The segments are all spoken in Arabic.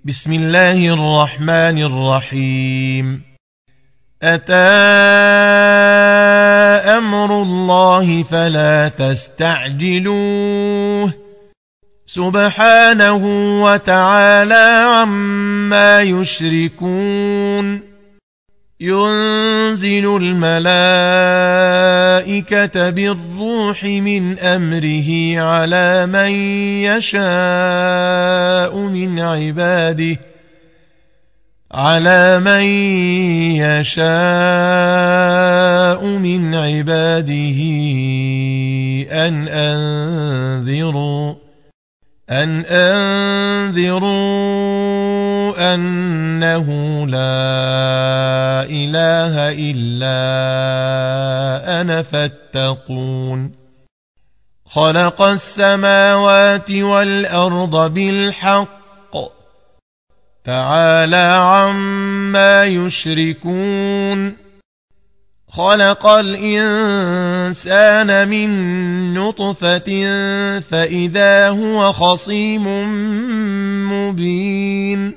بسم الله الرحمن الرحيم. أتى أمر الله فلا تستعجلوه سبحانه وتعالى عما يشركون. ينزل الملائكة بالروح من أمره على من يشاء من عباده أن أنذروا أنه لا إله إلا أنا فاتقون. خلق السماوات والأرض بالحق تعالى عما يشركون. خلق الإنسان من نطفة فإذا هو خصيم مبين.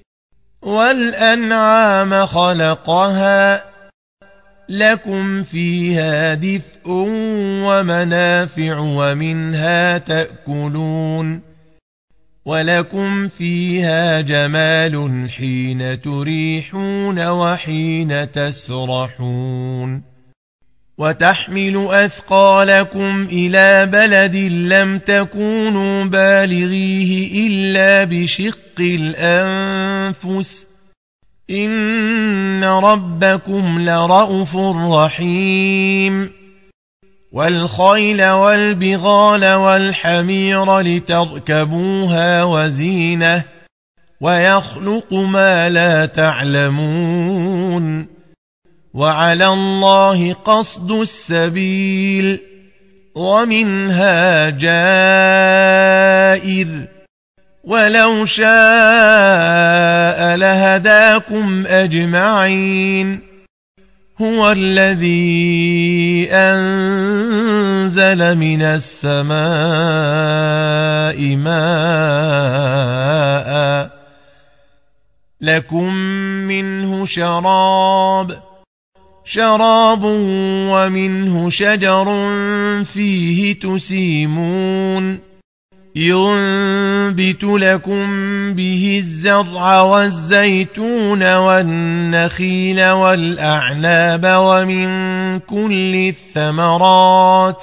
والأنعام خلقها لكم فيها دفء ومنافع ومنها تأكلون. ولكم فيها جمال حين تريحون وحين تسرحون. وتحمل أثقالكم إلى بلد لم تكونوا بالغيه إلا بشق الأنفس إن ربكم لرءوف رحيم. والخيل والبغال والحمير لتركبوها وزينة ويخلق ما لا تعلمون. وعلى الله قصد السبيل ومنها جائر ولو شاء لهداكم أجمعين. هو الذي أنزل من السماء ماء لكم منه شراب ومنه شجر فيه تسيمون. ينبت لكم به الزرع والزيتون والنخيل والأعناب ومن كل الثمرات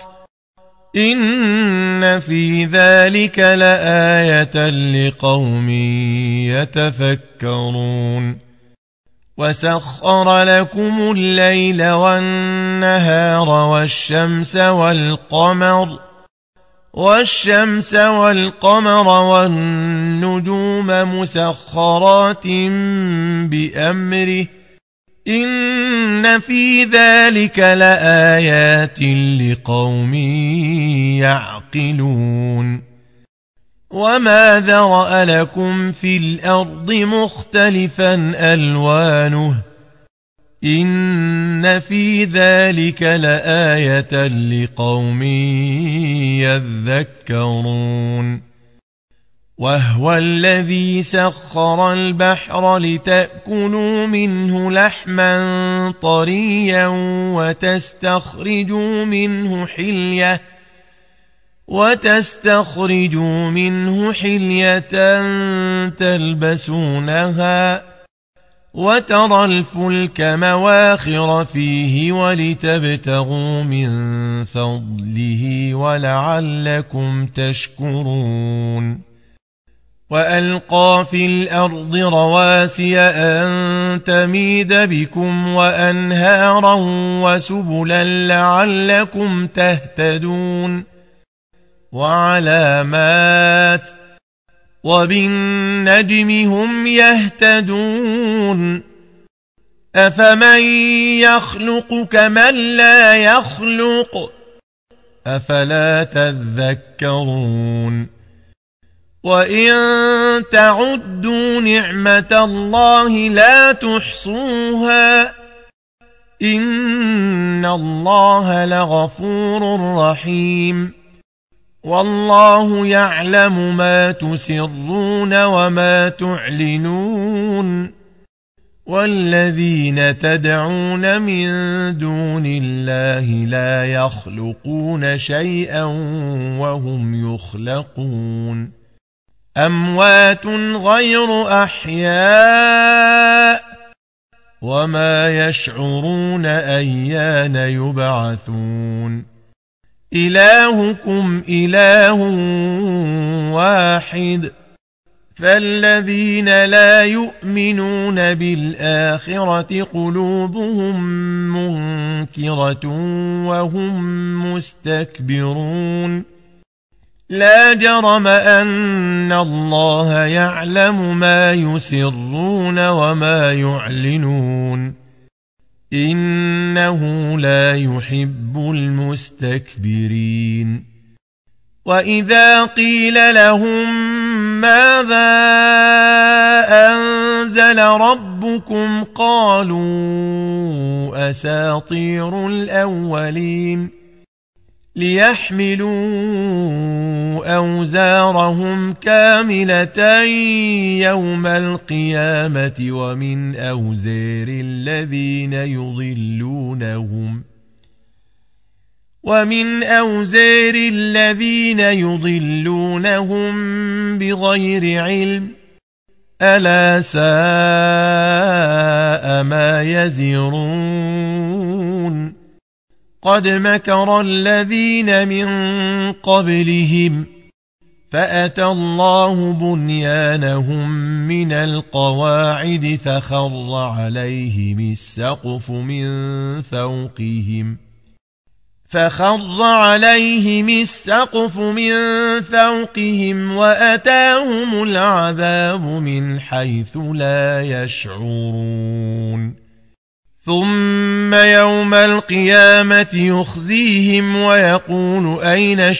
إن في ذلك لآية لقوم يتفكرون. وسخر لكم الليل والنهار والشمس والقمر والنجوم مسخرات بأمره إن في ذلك لآيات لقوم يعقلون. وما ذرأ لكم في الأرض مختلفا ألوانه إن في ذلك لآية لقوم يذكرون. وهو الذي سخر البحر لتأكلوا منه لحما طريا وتستخرجوا منه حلية تلبسونها وترى الفلك مواخر فيه ولتبتغوا من فضله ولعلكم تشكرون. وألقى في الأرض رواسي أن تميد بكم وأنهارا وسبلا لعلكم تهتدون. وعلامات وبالنجم هم يهتدون. أفمن يخلق كمن لا يخلق أفلا تذكرون. وإن تعدوا نعمة الله لا تحصوها إن الله لغفور رحيم. والله يعلم ما تسرون وما تعلنون والذين تدعون من دون الله لا يخلقون شيئا وهم يخلقون أموات غير أحياء وما يشعرون أيان يبعثون إلهكم إله واحد فالذين لا يؤمنون بالآخرة قلوبهم منكرة وهم مستكبرون لا جرم أن الله يعلم ما يسرون وما يعلنون إنه لا يحب المستكبرين وإذا قيل لهم ماذا أنزل ربكم قالوا أساطير الأولين ليحملوا أوزارهم كاملة يوم القيامة ومن أوزار الذين يضلونهم بغير علم ألا ساء ما يزرون قد مكر الذين من قبلهم فأتى الله بنيانهم من القواعد فخر عليهم السقف من فوقهم وأتاهم العذاب من حيث لا يشعرون ثم يوم القيامة يخزيهم ويقول أين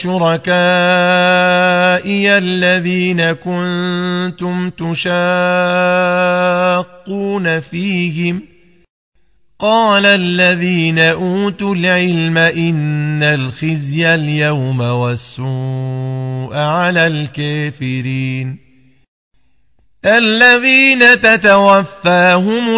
شركائي الذين كنتم تشاقون فيهم قال الذين أوتوا العلم إن الخزي اليوم والسوء على الكافرين الذين تتوفاهم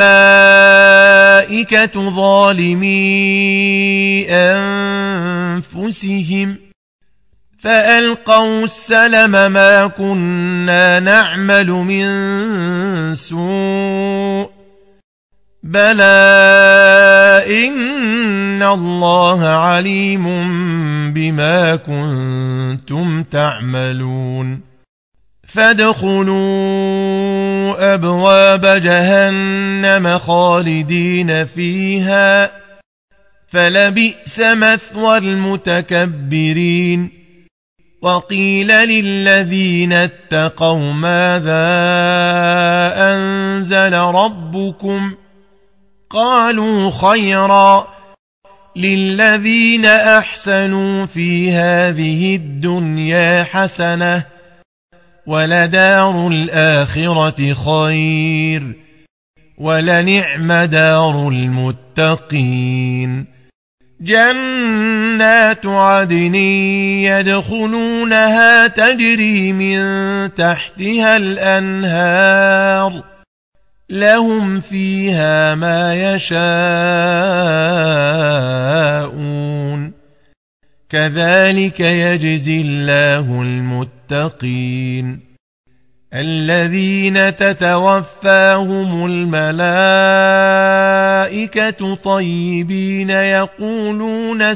الملائكة ظالمي أنفسهم فألقوا السلم ما كنا نعمل من سوء بلى إن الله عليم بما كنتم تعملون فادخلوا أبواب جهنم خالدين فيها فلبئس مثوى المتكبرين وقيل للذين اتقوا ماذا أنزل ربكم قالوا خيرا للذين أحسنوا في هذه الدنيا حسنة ولدار الآخرة خير ولنعم دار المتقين جنات عدن يدخلونها تجري من تحتها الأنهار لهم فيها ما يشاءون كذلك يجزي الله المتقين الذين تتوفاهم الملائكة طيبين يقولون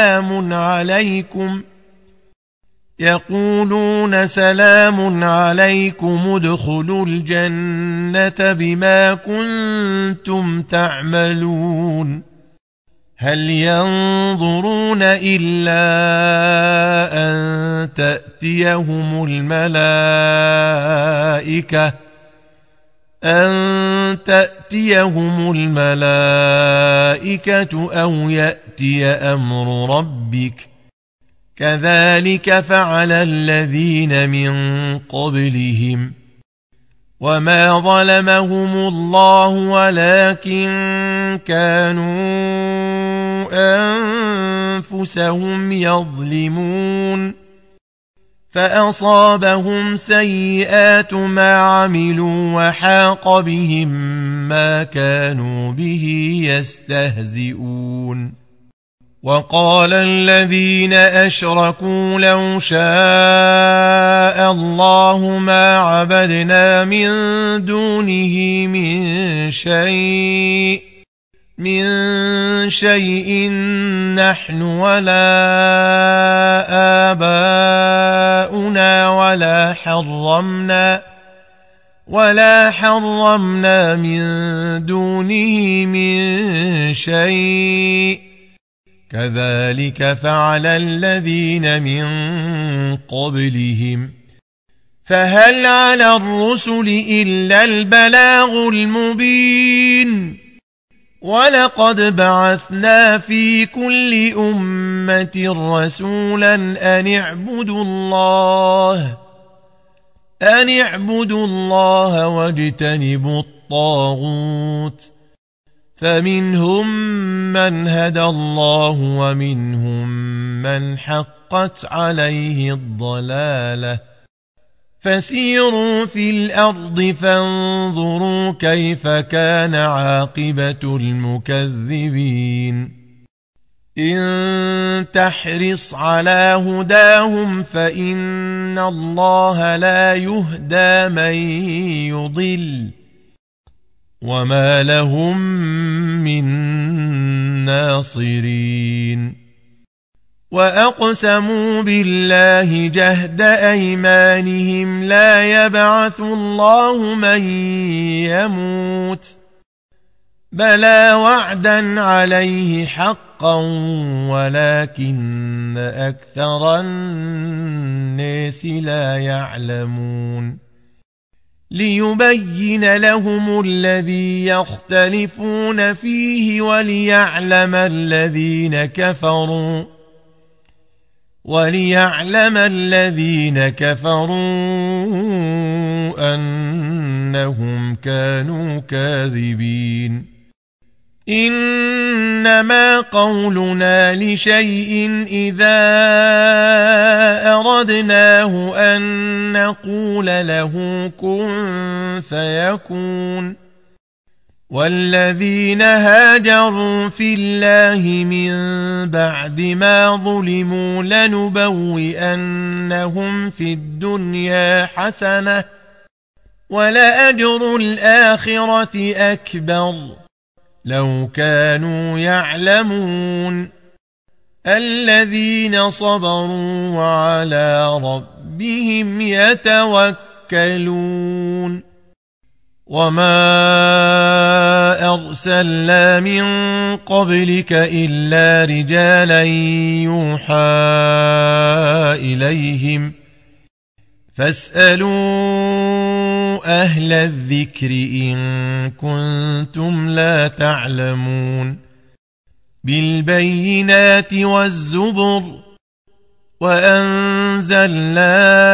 سلام عليكم ادخلوا الجنة بما كنتم تعملون هل ينظرون إلا أن تأتيهم الملائكة أو يأتي أمر ربك كذلك فعل الذين من قبلهم وما ظلمهم الله ولكن كانوا أنفسهم يظلمون فأصابهم سيئات ما عملوا وحاق بهم ما كانوا به يستهزئون وقال الذين أشركوا لو شاء الله ما عبدنا من دونه من شيء نحن ولا آباؤنا ولا حرمنا من دونه من شيء كذلك فعل الذين من قبلهم فهل على الرسل إلا البلاغ المبين ولقد بعثنا في كل أمة رسولا أن اعبدوا الله واجتنبوا الطاغوت فمنهم من هدى الله ومنهم من حقت عليه الضلالة فسيروا في الأرض فانظروا كيف كان عاقبة المكذبين إن تحرص على هداهم فإن الله لا يهدى من يضل وما لهم من ناصرين وأقسموا بالله جهد أيمانهم لا يبعث الله من يموت بلى وعدا عليه حقا ولكن أكثر الناس لا يعلمون ليبين لهم الذي يختلفون فيه وليعلم الذين كفروا أنهم كانوا كاذبين إنما قولنا لشيء إذا أردناه أن نقول له كن فيكون والذين هاجروا في الله من بعد ما ظلموا لنبوئنهم في الدنيا حسنة ولأجر الآخرة أكبر لو كانوا يعلمون الذين صبروا وعلى ربهم يتوكلون وما أرسلنا من قبلك إلا رجالا يوحى إليهم فاسألوا أهل الذكر إن كنتم لا تعلمون بالبينات والزبر وأنزلنا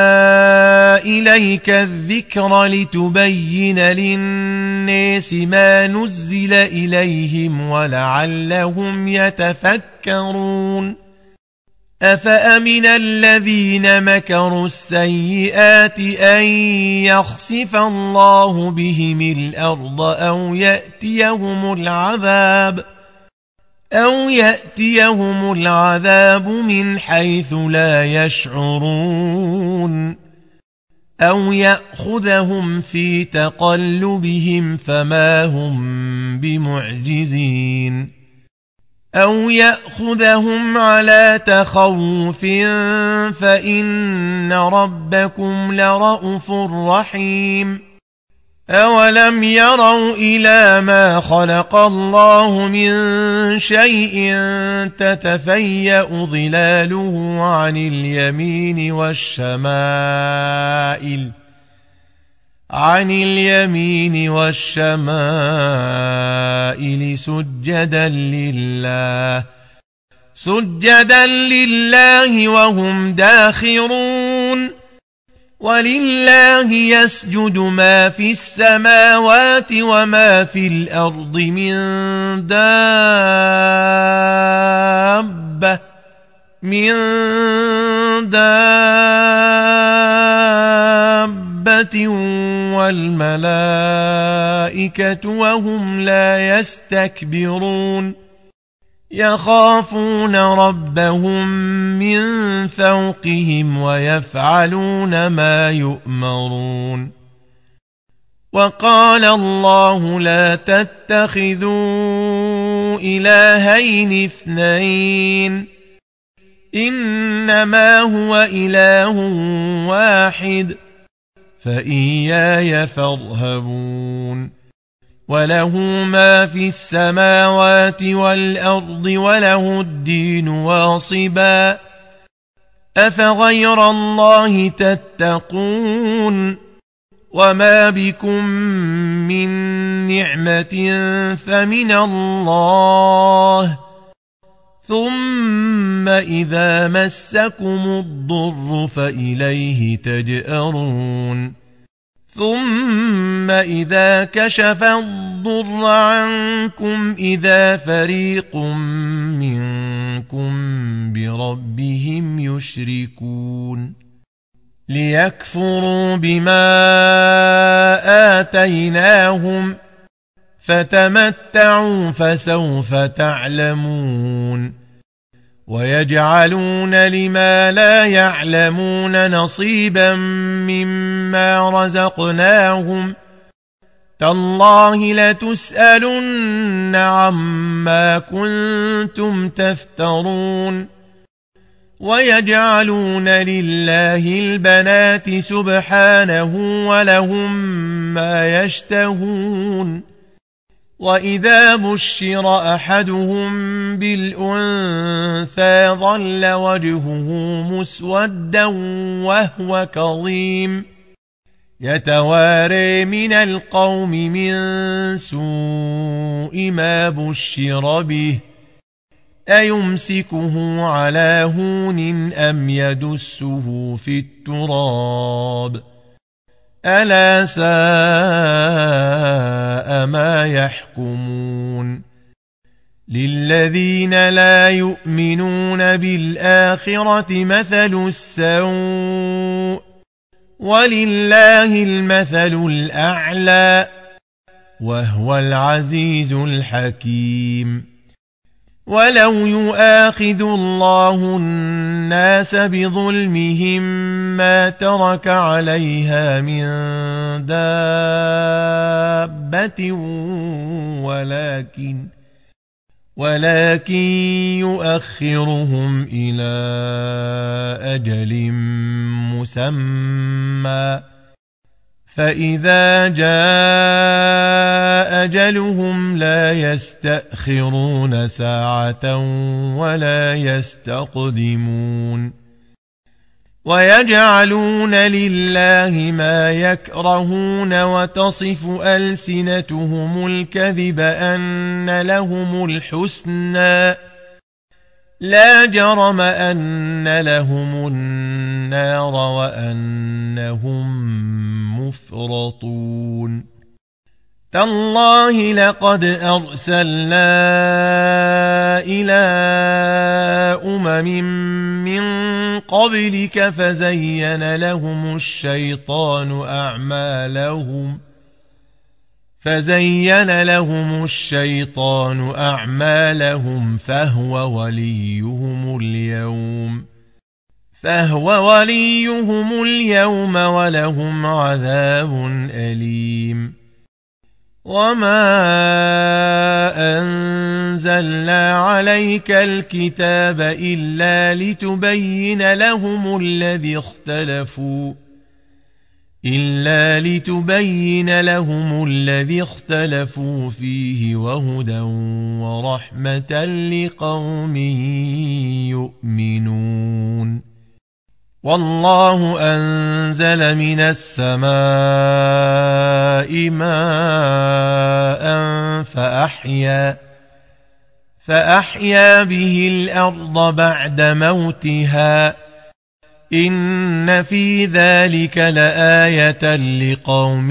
إليك الذكر لتبين للناس ما نزل إليهم ولعلهم يتفكرون أفأمن الذين مكروا السيئات أن يخسف الله بهم الأرض أو يأتيهم العذاب من حيث لا يشعرون أو يأخذهم في تقلبهم فما هم بمعجزين أو يأخذهم على تخوف فإن ربكم لرءوف رحيم أولم يروا إلى ما خلق الله من شيء تتفيأ ظلاله عن اليمين والشمائل سجدا لله وهم داخرون ولله يسجد ما في السماوات وما في الأرض من دابة والملائكة وهم لا يستكبرون يخافون ربهم من فوقهم ويفعلون ما يؤمرون وقال الله لا تتخذوا إلهين اثنين إنما هو إله واحد فإياي فارهبون وله ما في السماوات والأرض وله الدين واصبا أفغير الله تتقون وما بكم من نعمة فمن الله ثم إذا مسكم الضر فإليه تجأرون ثم إذا كشف الضر عنكم إذا فريق منكم بربهم يشركون ليكفروا بما آتيناهم فتمتعوا فسوف تعلمون ويجعلون لما لا يعلمون نصيبا مما رزقناهم تالله لتسألن عما كنتم تفترون ويجعلون لله البنات سبحانه ولهم ما يشتهون وإذا بشر أحدهم بالأنثى ظل وجهه مسودا وهو كظيم يتواري من القوم من سوء ما بشر به أيمسكه على هون أم يدسه في التراب ألا ساء ما يحكمون للذين لا يؤمنون بالآخرة مثل السوء ولله المثل الأعلى وهو العزيز الحكيم ولو يؤاخذ الله الناس بظلمهم ما ترك عليها من دابة ولكن يؤخرهم إلى أجل مسمى فإذا جاء أجلهم لا يستأخرون ساعة ولا يستقدمون ويجعلون لله ما يكرهون وتصف ألسنتهم الكذب أن لهم الحسنى لا جرم أن لهم النار وأنهم مفرطون تالله لقد أرسلنا إلى أمم من قبلك فزين لهم الشيطان أعمالهم فهو وليهم اليوم ولهم عذاب أليم وما أنزلنا عليك الكتاب إلا لتبين لهم الذي اختلفوا فيه وهدى ورحمة لقوم يؤمنون والله أنزل من السماء ماء فأحيا به الأرض بعد موتها إن في ذلك لآية لقوم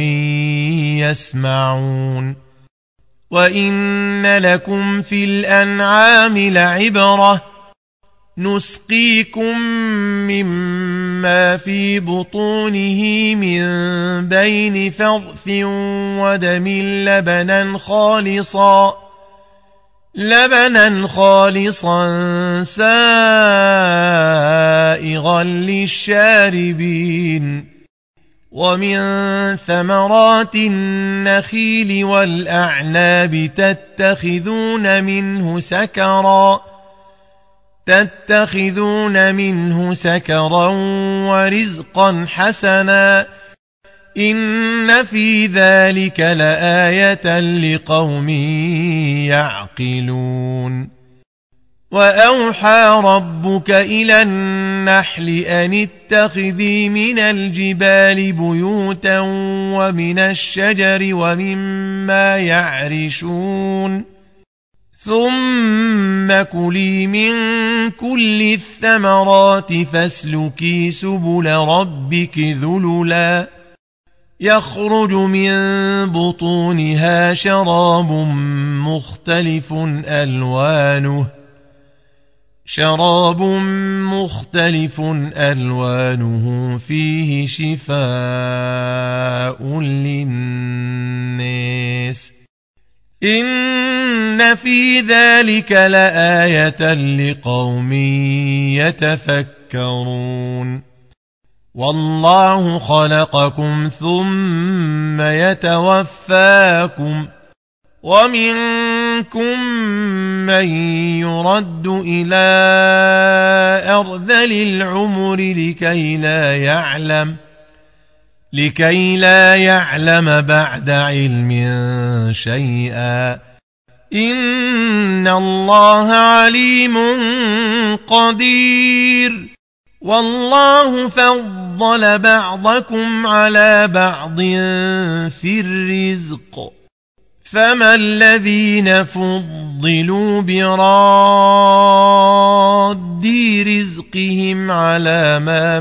يسمعون وإن لكم في الأنعام لعبرة نسقيكم مما في بطونه من بين فرث ودم لبنا خالصا سائغا للشاربين ومن ثمرات النخيل والأعناب تتخذون منه سكرا ورزقا حسنا إن في ذلك لآية لقوم يعقلون وأوحى ربك إلى النحل أن اتخذي من الجبال بيوتا ومن الشجر ومما يعرشون ثم كلي من كل الثمرات فاسلكي سبل ربك ذللا يخرج من بطونها شراب مختلف ألوانه فيه شفاء للناس إن في ذلك لآية لقوم يتفكرون والله خلقكم ثم يتوفاكم ومنكم من يرد إلى أرذل العمر لكي لا يعلم بعد علم شيئا إن الله عليم قدير والله فضل بعضكم على بعض في الرزق فما الذين فضلوا براد رزقهم على ما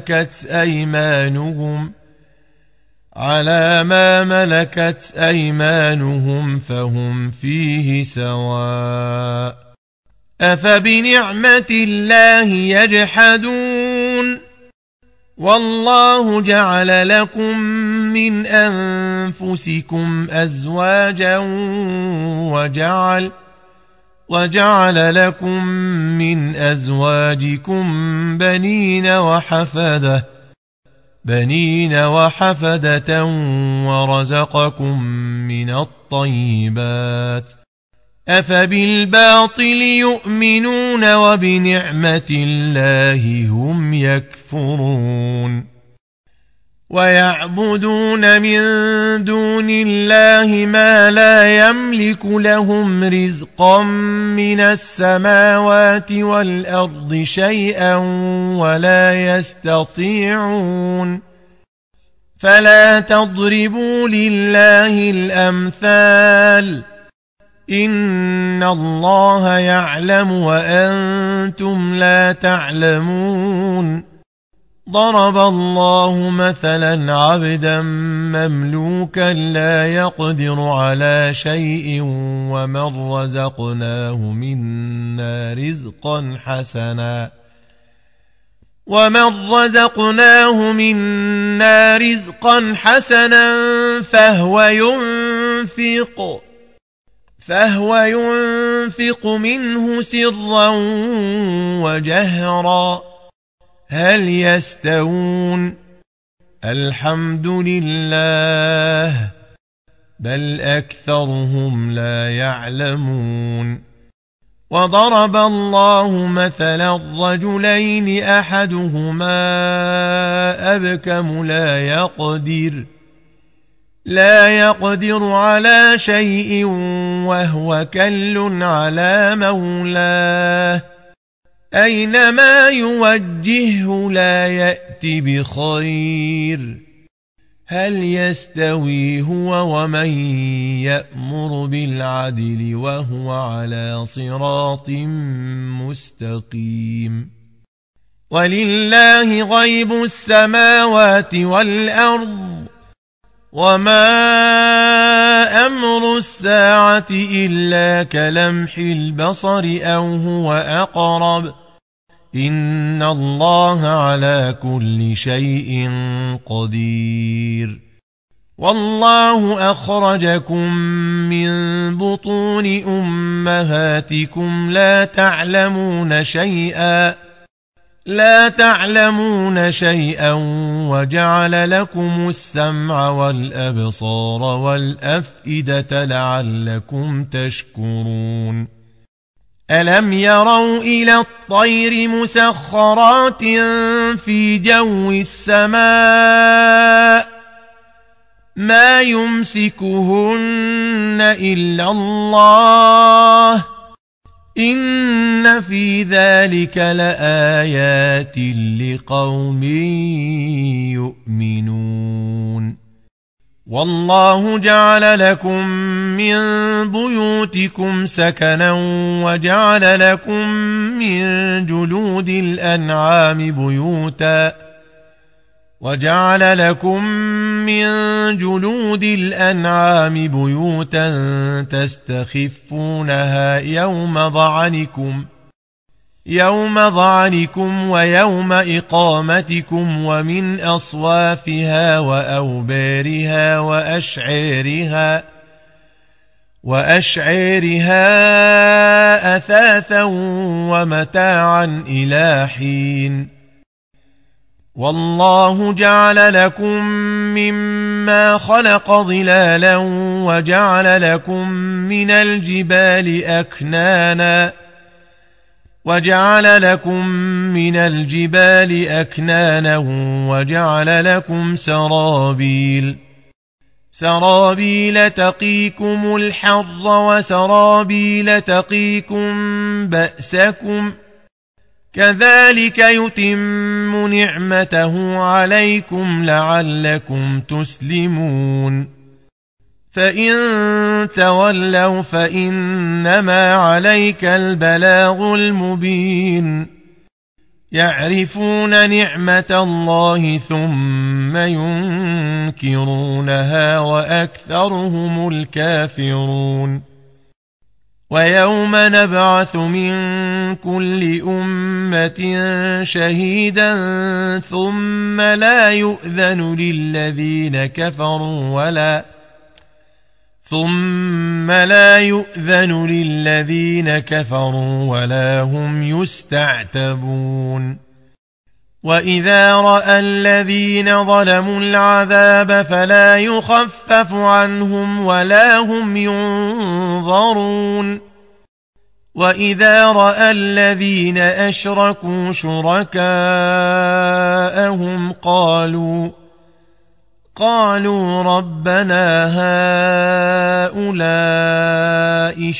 ملكت أيمانهم فهم فيه سواء أفبنعمة الله يجحدون والله جعل لكم من أنفسكم أزواجا وجعل لكم من أزواجكم بنين وحفدة ورزقكم من الطيبات أفبالباطل يؤمنون وبنعمة الله هم يكفرون ويعبدون من دون الله ما لا يملك لهم رزقا من السماوات والأرض شيئا ولا يستطيعون فلا تضربوا لله الأمثال إن الله يعلم وأنتم لا تعلمون ضرب الله مثلا عبدا مملوكا لا يقدر على شيء ومن رزقناه منا رزقا حسنا فهو ينفق منه سرا وجهرا هل يستوون الحمد لله بل أكثرهم لا يعلمون وضرب الله مثلا الرجلين أحدهما أبكم لا يقدر على شيء وهو كل على مولاه أينما يوجهه لا يأتي بخير هل يستوي هو ومن يأمر بالعدل وهو على صراط مستقيم ولله غيب السماوات والأرض وما أمر الساعة إلا كلمح البصر أو هو أقرب إن الله على كل شيء قدير. والله أخرجكم من بطون أمهاتكم لا تعلمون شيئا وجعل لكم السمع والأبصار والأفئدة لعلكم تشكرون. ألم يروا إلى الطير مسخرات في جو السماء ما يمسكهن إلا الله إن في ذلك لآيات لقوم يؤمنون. والله جعل لكم من بيوتكم سكنا وجعل لكم من جلود الأنعام بيوتا تستخفونها يوم ظعنكم ويوم إقامتكم ومن أصوافها وأوبارها وأشعارها أثاثا ومتاعا إلى حين. والله جعل لكم مما خلق ظلالا وجعل لكم من الجبال أكنانا وجعل لكم سرابيل تقيكم الحر وسرابيل تقيكم بأسكم كذلك يتم نعمته عليكم لعلكم تسلمون. فإن تولوا فإنما عليك البلاغ المبين. يعرفون نعمة الله ثم ينكرونها وأكثرهم الكافرون. ويوم نبعث من كل أمة شهيدا ثم لا يؤذن للذين كفروا ولا هم يستعتبون. وإذا رأى الذين ظلموا العذاب فلا يخفف عنهم ولا هم ينظرون. وإذا رأى الذين أشركوا شركاءهم قالوا ربنا هؤلاء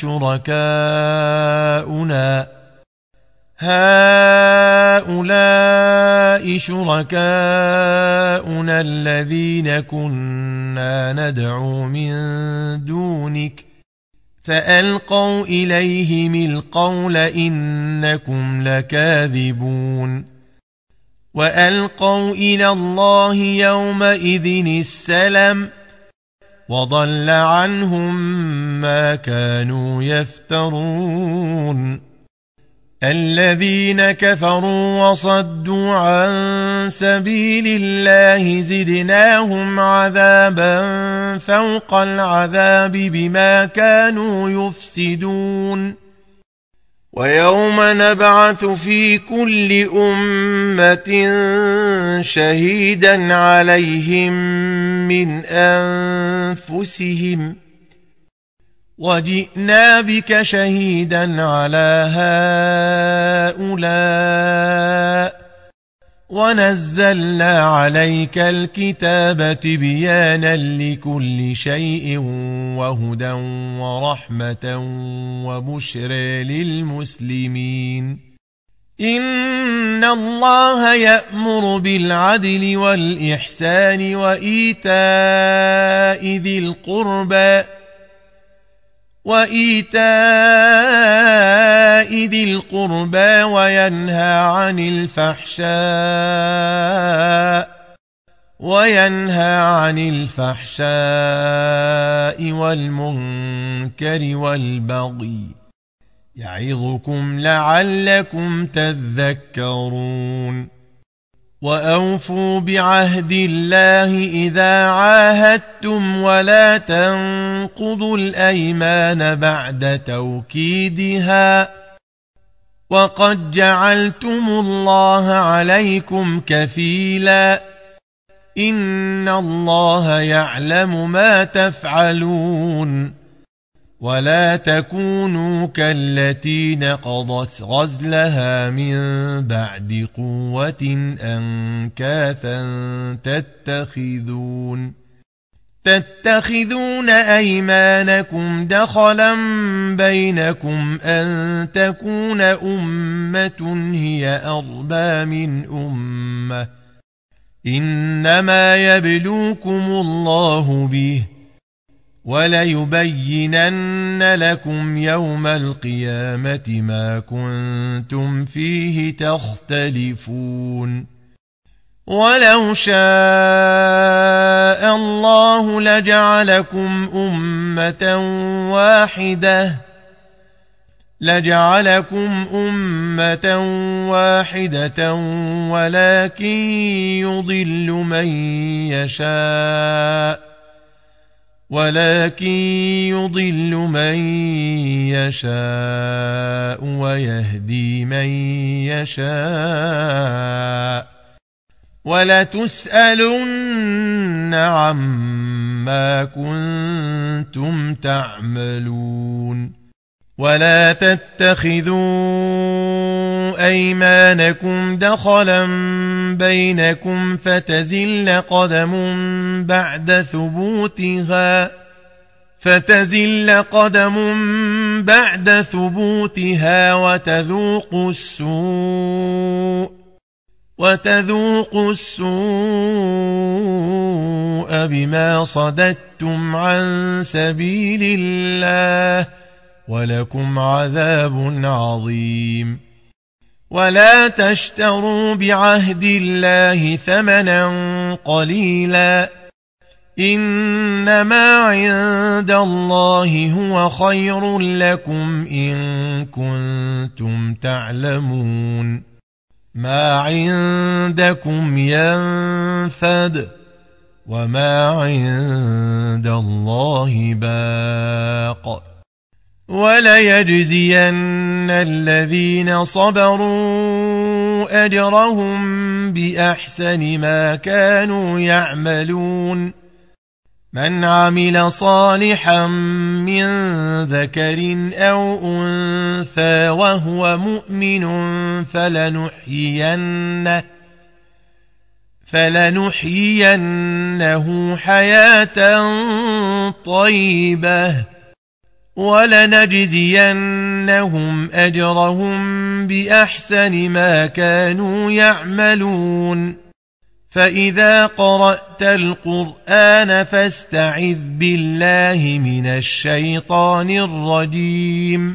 شركاؤنا الذين كنا ندعو من دونك فألقوا إليهم القول إنكم لكاذبون. وألقوا إلى الله يومئذ السلم وضل عنهم ما كانوا يفترون. الذين كفروا وصدوا عن سبيل الله زدناهم عذابا فوق العذاب بما كانوا يفسدون. ويوم نبعث في كل أمة شهيدا عليهم من أنفسهم وجئنا بك شهيدا على هؤلاء ونزلنا عليك الكتاب تبيانا لكل شيء وهدى ورحمة وبشرى للمسلمين. إن الله يأمر بالعدل والإحسان وإيتاء ذي القربى وينهى عن الفحشاء والمنكر والبغي يعظكم لعلكم تذكرون وأوفوا بعهد الله إذا عاهدتم ولا تنقضوا الأيمان بعد توكيدها وقد جعلتم الله عليكم كفيلا إن الله يعلم ما تفعلون ولا تكونوا كالتي نقضت غزلها من بعد قوة أنكاثا تتخذون أيمانكم دخلا بينكم أن تكون أمة هي أربى من أمة إنما يبلوكم الله به وليبينن لكم يوم القيامة ما كنتم فيه تختلفون ولو شاء الله لجعلكم أمة واحدة ولكن يضل من يشاء ويهدي من يشاء ولتسألن عما كنتم تعملون ولا تتخذوا أيمانكم دخلا بينكم فتزل قدم بعد ثبوتها وتذوقوا السوء بما صددتم عن سبيل الله ولكم عذاب عظيم ولا تشتروا بعهد الله ثمنا قليلا إنما عند الله هو خير لكم إن كنتم تعلمون ما عندكم ينفد وما عند الله باق وليجزين الذين صبروا أجرهم بأحسن ما كانوا يعملون من عمل صالحا من ذكر أو أنثى وهو مؤمن فلنحيينه حياة طيبة ولنجزينهم أجرهم بأحسن ما كانوا يعملون فإذا قرأت القرآن فاستعذ بالله من الشيطان الرجيم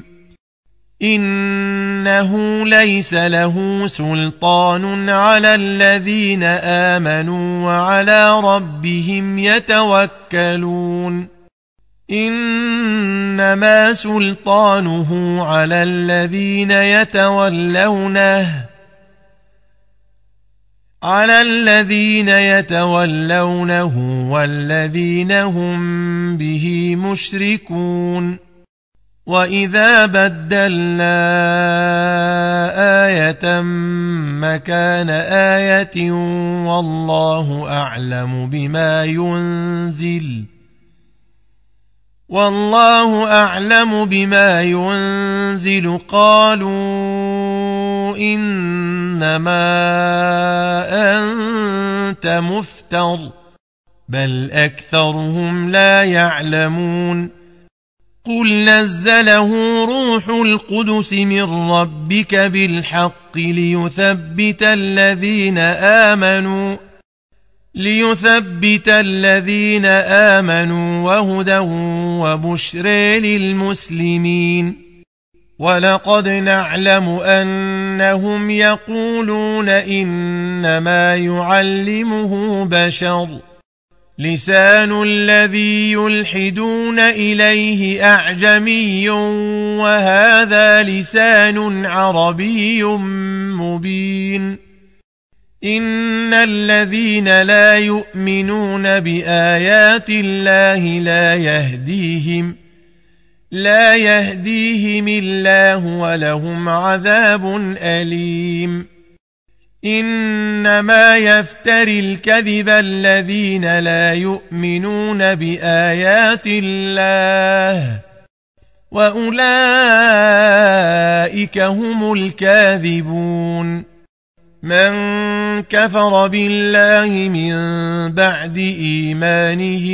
إنه ليس له سلطان على الذين آمنوا وعلى ربهم يتوكلون إنما سلطانه على الذين يتولونه والذين هم به مشركون وإذا بدلنا آية مكان آية والله أعلم بما ينزل قالوا إنما أنت مفتر بل أكثرهم لا يعلمون قل نزله روح القدس من ربك بالحق ليثبت الذين آمنوا وهدى وبشرى للمسلمين ولقد نعلم أنهم يقولون إنما يعلمه بشر لسان الذي يلحدون إليه أعجمي وهذا لسان عربي مبين إن الذين لا يؤمنون بآيات الله لا يهديهم الله ولهم عذاب أليم إنما يفتري الكذب الذين لا يؤمنون بآيات الله وأولئك هم الكاذبون من كفر بالله من بعد إيمانه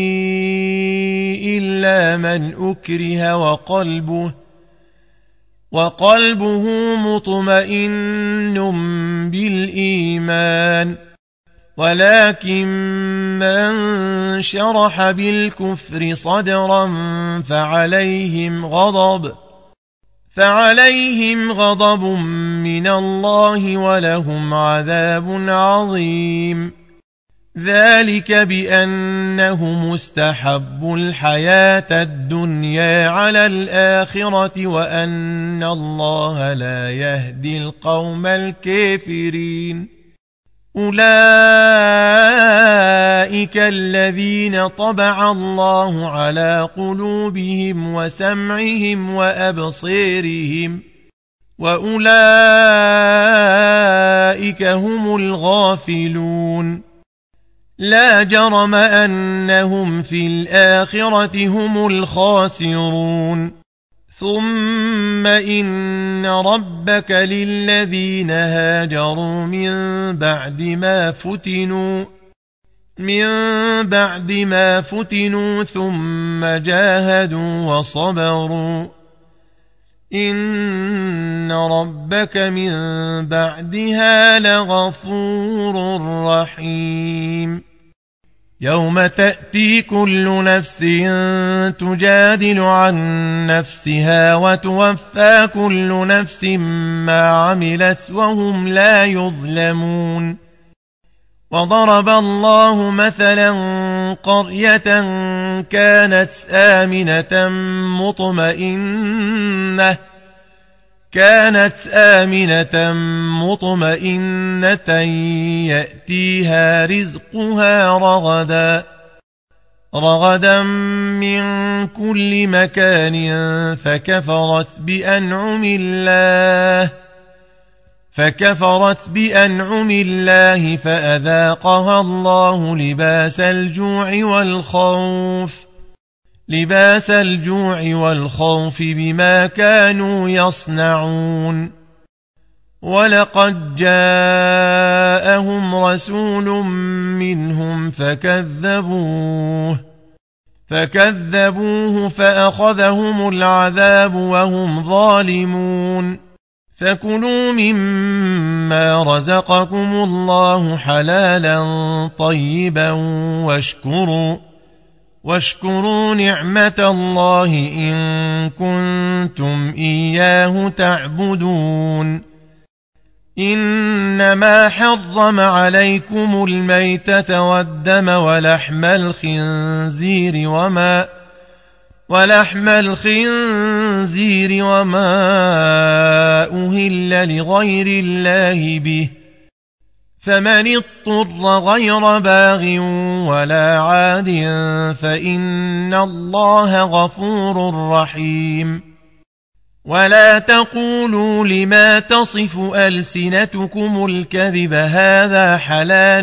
إلا من أكره وقلبه مطمئن بالإيمان ولكن من شرح بالكفر صدرا فعليهم غضب من الله ولهم عذاب عظيم ذلك بأنهم استحبوا الحياة الدنيا على الآخرة وأن الله لا يهدي القوم الكافرين أولئك الذين طبع الله على قلوبهم وسمعهم وأبصيرهم وأولئك هم الغافلون لا جرم أنهم في الآخرة هم الخاسرون ثم إن ربك للذين هاجروا من بعد ما فتنوا ثم جاهدوا وصبروا إن ربك من بعدها لغفور رحيم يوم تأتي كل نفس تجادل عن نفسها وتوفى كل نفس ما عملت وهم لا يظلمون وضرب الله مثلا قرية كانت آمنة مطمئنة يأتيها رزقها رغدا من كل مكان فكفرت بأنعم الله فأذاقها الله لباس الجوع والخوف بما كانوا يصنعون ولقد جاءهم رسول منهم فكذبوه فأخذهم العذاب وهم ظالمون فكلوا مما رزقكم الله حلالا طيبا واشكروا نعمة الله إن كنتم إياه تعبدون إنما حرم عليكم الميتة والدم ولحم الخنزير وما أهل لغير الله به فمن اضطر غير باغ ولا عاد فإن الله غفور رحيم ولا تقولوا لما تصف ألسنتكم الكذب هذا حلال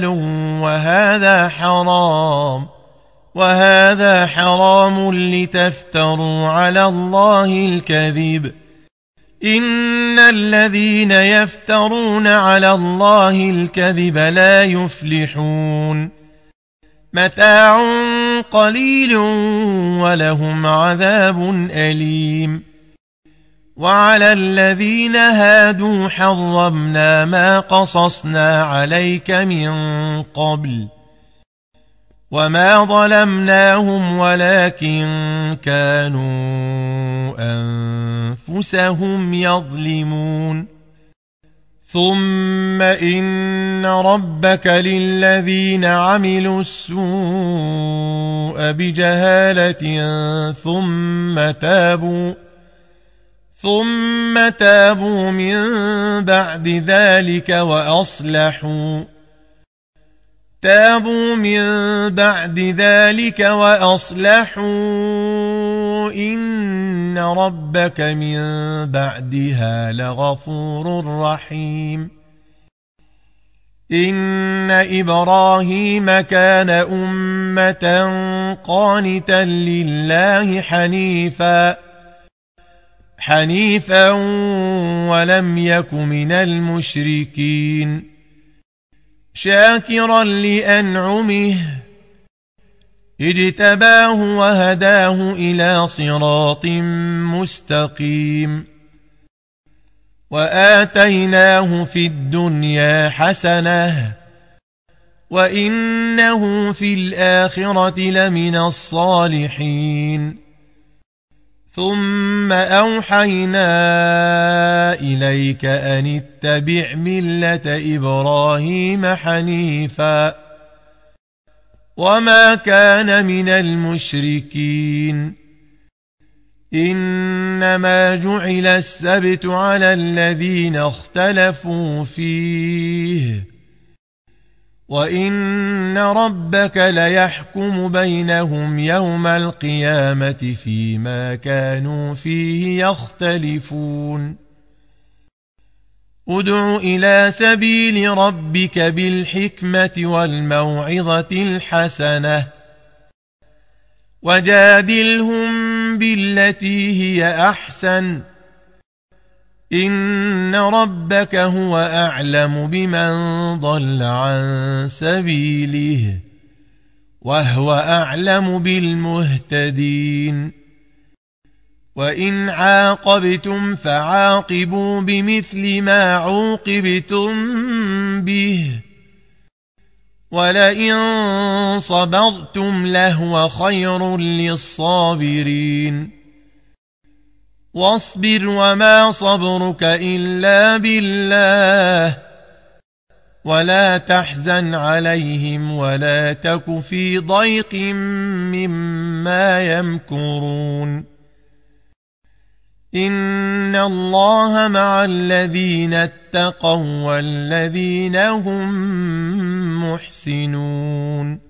وهذا حرام لتفتروا على الله الكذب إن الذين يفترون على الله الكذب لا يفلحون متاع قليل ولهم عذاب أليم وعلى الذين هادوا حرمنا ما قصصنا عليك من قبل وما ظلمناهم ولكن كانوا أنفسهم يظلمون ثم إن ربك للذين عملوا السوء بجهالة ثم تابوا من بعد ذلك وأصلحوا إن ربك من بعدها لغفور رحيم إن إبراهيم كان أمة قانتا لله حنيفا ولم يك من المشركين شاكرا لأنعمه اجتباه وهداه إلى صراط مستقيم وآتيناه في الدنيا حسنة وإنه في الآخرة لمن الصالحين ثم أوحينا إليك أن اتبع ملة إبراهيم حنيفا وما كان من المشركين إنما جعل السبت على الذين اختلفوا فيه وإن ربك ليحكم بينهم يوم القيامة فيما كانوا فيه يختلفون ادع إلى سبيل ربك بالحكمة والموعظة الحسنة وجادلهم بالتي هي أحسن إن ربك هو أعلم بمن ضل عن سبيله وهو أعلم بالمهتدين وإن عاقبتم فعاقبوا بمثل ما عوقبتم به ولئن صبرتم لهو خير للصابرين واصبر وما صبرك إلا بالله ولا تحزن عليهم ولا تك في ضيق مما يمكرون إن الله مع الذين اتقوا والذين هم محسنون